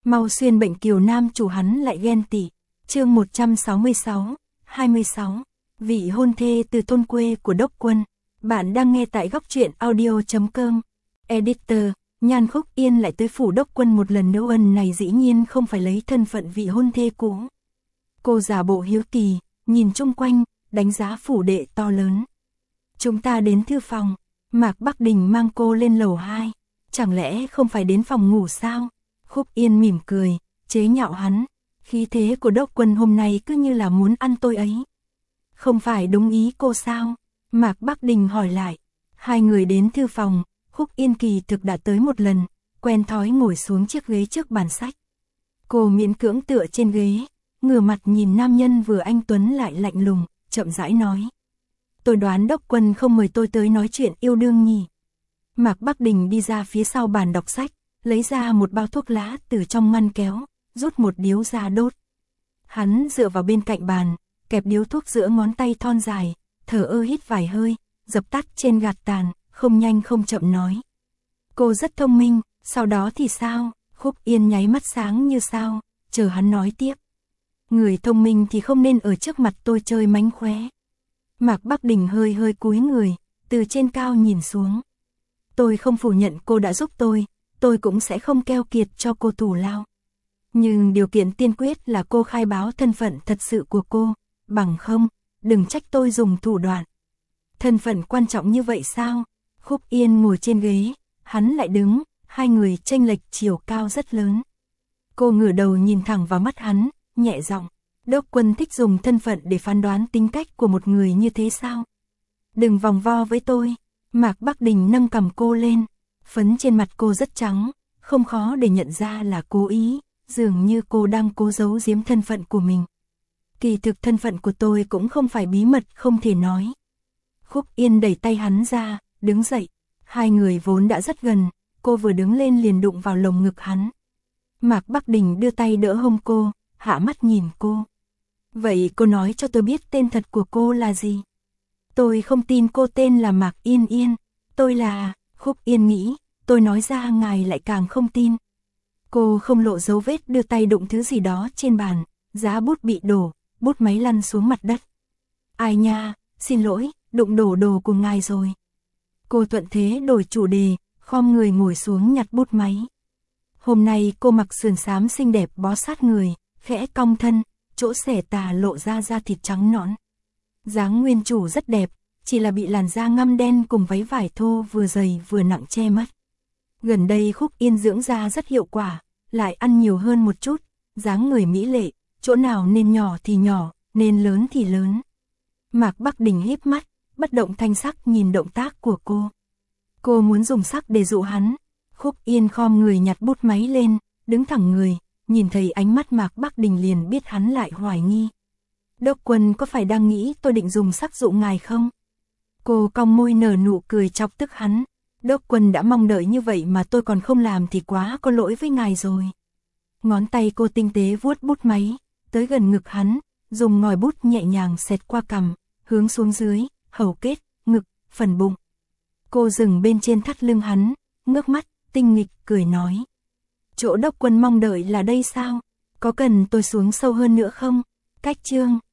Mau xuyên bệnh kiều nam chủ hắn lại ghen tị. Chương 166, 26. Vị hôn thê từ thôn quê của Đốc Quân. Bạn đang nghe tại góc truyện audio.com. Editor, Nhan Khúc Yên lại tới phủ Đốc Quân một lần nữa, ân này dĩ nhiên không phải lấy thân phận vị hôn thê cũ. Cô giả bộ hiếu kỳ, nhìn chung quanh, đánh giá phủ đệ to lớn. Chúng ta đến thư phòng, Mạc Bắc Đình mang cô lên lầu 2. Chẳng lẽ không phải đến phòng ngủ sao? Khúc Yên mỉm cười, chế nhạo hắn. Khí thế của Đốc Quân hôm nay cứ như là muốn ăn tôi ấy. Không phải đúng ý cô sao? Mạc Bắc Đình hỏi lại. Hai người đến thư phòng, Khúc Yên kỳ thực đã tới một lần, quen thói ngồi xuống chiếc ghế trước bàn sách. Cô miễn cưỡng tựa trên ghế, ngửa mặt nhìn nam nhân vừa anh tuấn lại lạnh lùng, chậm rãi nói. Tôi đoán Đốc Quân không mời tôi tới nói chuyện yêu đương nhỉ. Mạc Bắc Đình đi ra phía sau bàn đọc sách, lấy ra một bao thuốc lá từ trong ngăn kéo, rút một điếu ra đốt. Hắn dựa vào bên cạnh bàn, kẹp điếu thuốc giữa ngón tay thon dài, thở ơ hít vài hơi, dập tắt trên gạt tàn, không nhanh không chậm nói. Cô rất thông minh, sau đó thì sao? Khúc Yên nháy mắt sáng như sao, chờ hắn nói tiếp. Người thông minh thì không nên ở trước mặt tôi chơi mánh khóe. Mạc Bắc Đình hơi hơi cúi người, từ trên cao nhìn xuống. Tôi không phủ nhận cô đã giúp tôi cũng sẽ không keo kiệt cho cô thù lao. Nhưng điều kiện tiên quyết là cô khai báo thân phận thật sự của cô, bằng không, đừng trách tôi dùng thủ đoạn. Thân phận quan trọng như vậy sao? Khúc Yên ngồi trên ghế, hắn lại đứng, hai người chênh lệch chiều cao rất lớn. Cô ngửa đầu nhìn thẳng vào mắt hắn, nhẹ giọng. Đốc Quân thích dùng thân phận để phán đoán tính cách của một người như thế sao? Đừng vòng vo với tôi. Mạc Bắc Đình nâng cằm cô lên, phấn trên mặt cô rất trắng, không khó để nhận ra là cố ý, dường như cô đang cố giấu giếm thân phận của mình. Kỳ thực thân phận của tôi cũng không phải bí mật không thể nói. Khúc Yên đẩy tay hắn ra, đứng dậy, hai người vốn đã rất gần, cô vừa đứng lên liền đụng vào lồng ngực hắn. Mạc Bắc Đình đưa tay đỡ hông cô, hạ mắt nhìn cô. Vậy cô nói cho tôi biết tên thật của cô là gì? Tôi không tin cô tên là Mạc Yên Yên, tôi là... Khúc Yên nghĩ, tôi nói ra ngài lại càng không tin. Cô không lộ dấu vết đưa tay đụng thứ gì đó trên bàn, giá bút bị đổ, bút máy lăn xuống mặt đất. Ai nha, xin lỗi, đụng đổ đồ của ngài rồi. Cô thuận thế đổi chủ đề, khom người ngồi xuống nhặt bút máy. Hôm nay cô mặc sườn xám xinh đẹp bó sát người, khẽ cong thân, chỗ xẻ tà lộ ra da thịt trắng nõn. Dáng nguyên chủ rất đẹp, chỉ là bị làn da ngăm đen cùng váy vải thô vừa dày vừa nặng che mất. Gần đây Khúc Yên dưỡng da rất hiệu quả, lại ăn nhiều hơn một chút, dáng người mỹ lệ, chỗ nào nên nhỏ thì nhỏ, nên lớn thì lớn. Mạc Bắc Đình híp mắt, bất động thanh sắc nhìn động tác của cô. Cô muốn dùng sắc để dụ hắn. Khúc Yên khom người nhặt bút máy lên, đứng thẳng người, nhìn thấy ánh mắt Mạc Bắc Đình liền biết hắn lại hoài nghi. Đốc Quân có phải đang nghĩ tôi định dùng sắc dụ ngài không? Cô cong môi nở nụ cười chọc tức hắn. Đốc Quân đã mong đợi như vậy mà tôi còn không làm thì quá có lỗi với ngài rồi. Ngón tay cô tinh tế vuốt bút máy, tới gần ngực hắn, dùng ngòi bút nhẹ nhàng xẹt qua cằm, hướng xuống dưới, hầu kết, ngực, phần bụng. Cô dừng bên trên thắt lưng hắn, ngước mắt, tinh nghịch cười nói. Chỗ Đốc Quân mong đợi là đây sao? Có cần tôi xuống sâu hơn nữa không? Cách chương